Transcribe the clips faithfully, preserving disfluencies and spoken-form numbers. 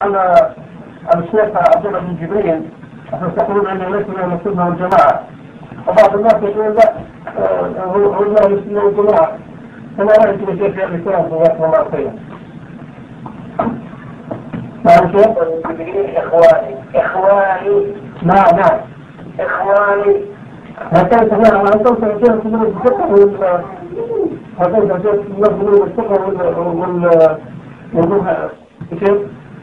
أنا الشيخ عبد الله بن جبريل يقولون أنه ليس من السنة والجماعة، وبعض الناس يقول لا هو هو من السنة والجماعة. فما رأيك يا شيخ في الإسلام جزاكم الله خيرا؟ نعم شيخ؟ جبريل إخواني إخواني نعم نعم إخواني هكذا تفهم أنا أنتم شيخ تمر بالفقه وال هكذا شيخ تمر بالفقه وال وال وال شيخ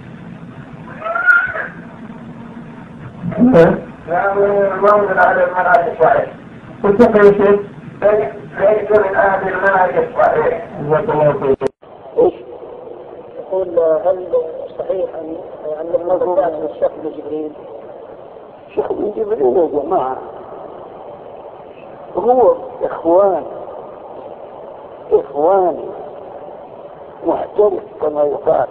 لا من أهل المنهج الصحيح. والفقه يا شيخ ليس من أهل المنهج الصحيح. جزاك الله خير. يقول هل صحيح أن أن الموضوعات من الشيخ بن جبريل؟ الشيخ بن جبريل يا جماعة هو إخوان إخواني محترف كما يقال.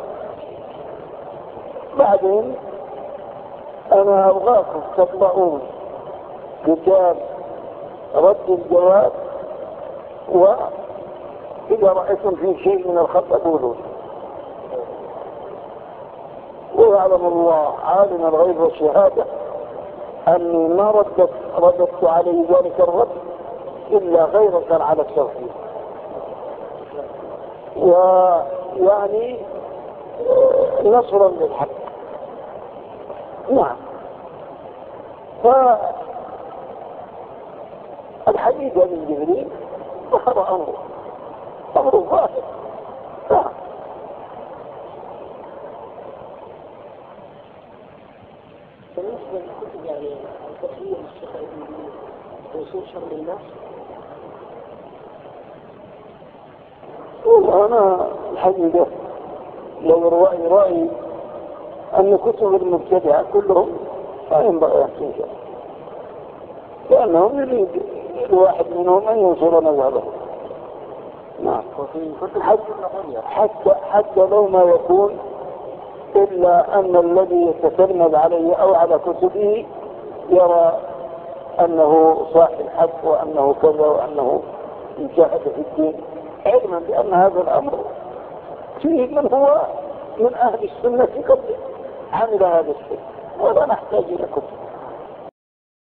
بعدين أنا أبغاكم تطبعون كتاب رد الجواب، وإذا رأيتم في شيء من الخطأ قولوا. ويعلم الله عالم الغيب والشهادة أني ما ردت رددت عليه ذلك الرد إلا غيرة على التوحيد، ويعني نصرا للحق. نعم. فالحديث عن جبريل ظهر أمره أمر ظاهر. نعم. بالنسبة للكتب يعني التقرير الشيخ ابن جبريل وصول شر الناس، والله أنا الحقيقة لو رأي رأيي أن كتب المبتدعة كلهم لا ينبغي أن تنشر، لأنهم يريد الواحد منهم أن ينصر مذهبه. نعم. حتى حتى لو ما يكون إلا أن الذي يتسند عليه أو على كتبه يرى أنه صاحب حق وأنه كذا وأنه يجاهد في الدين، علما بأن هذا الأمر فيه من هو من أهل السنة قبل عمل هذا الشيء، ولا نحتاج إلى كتب.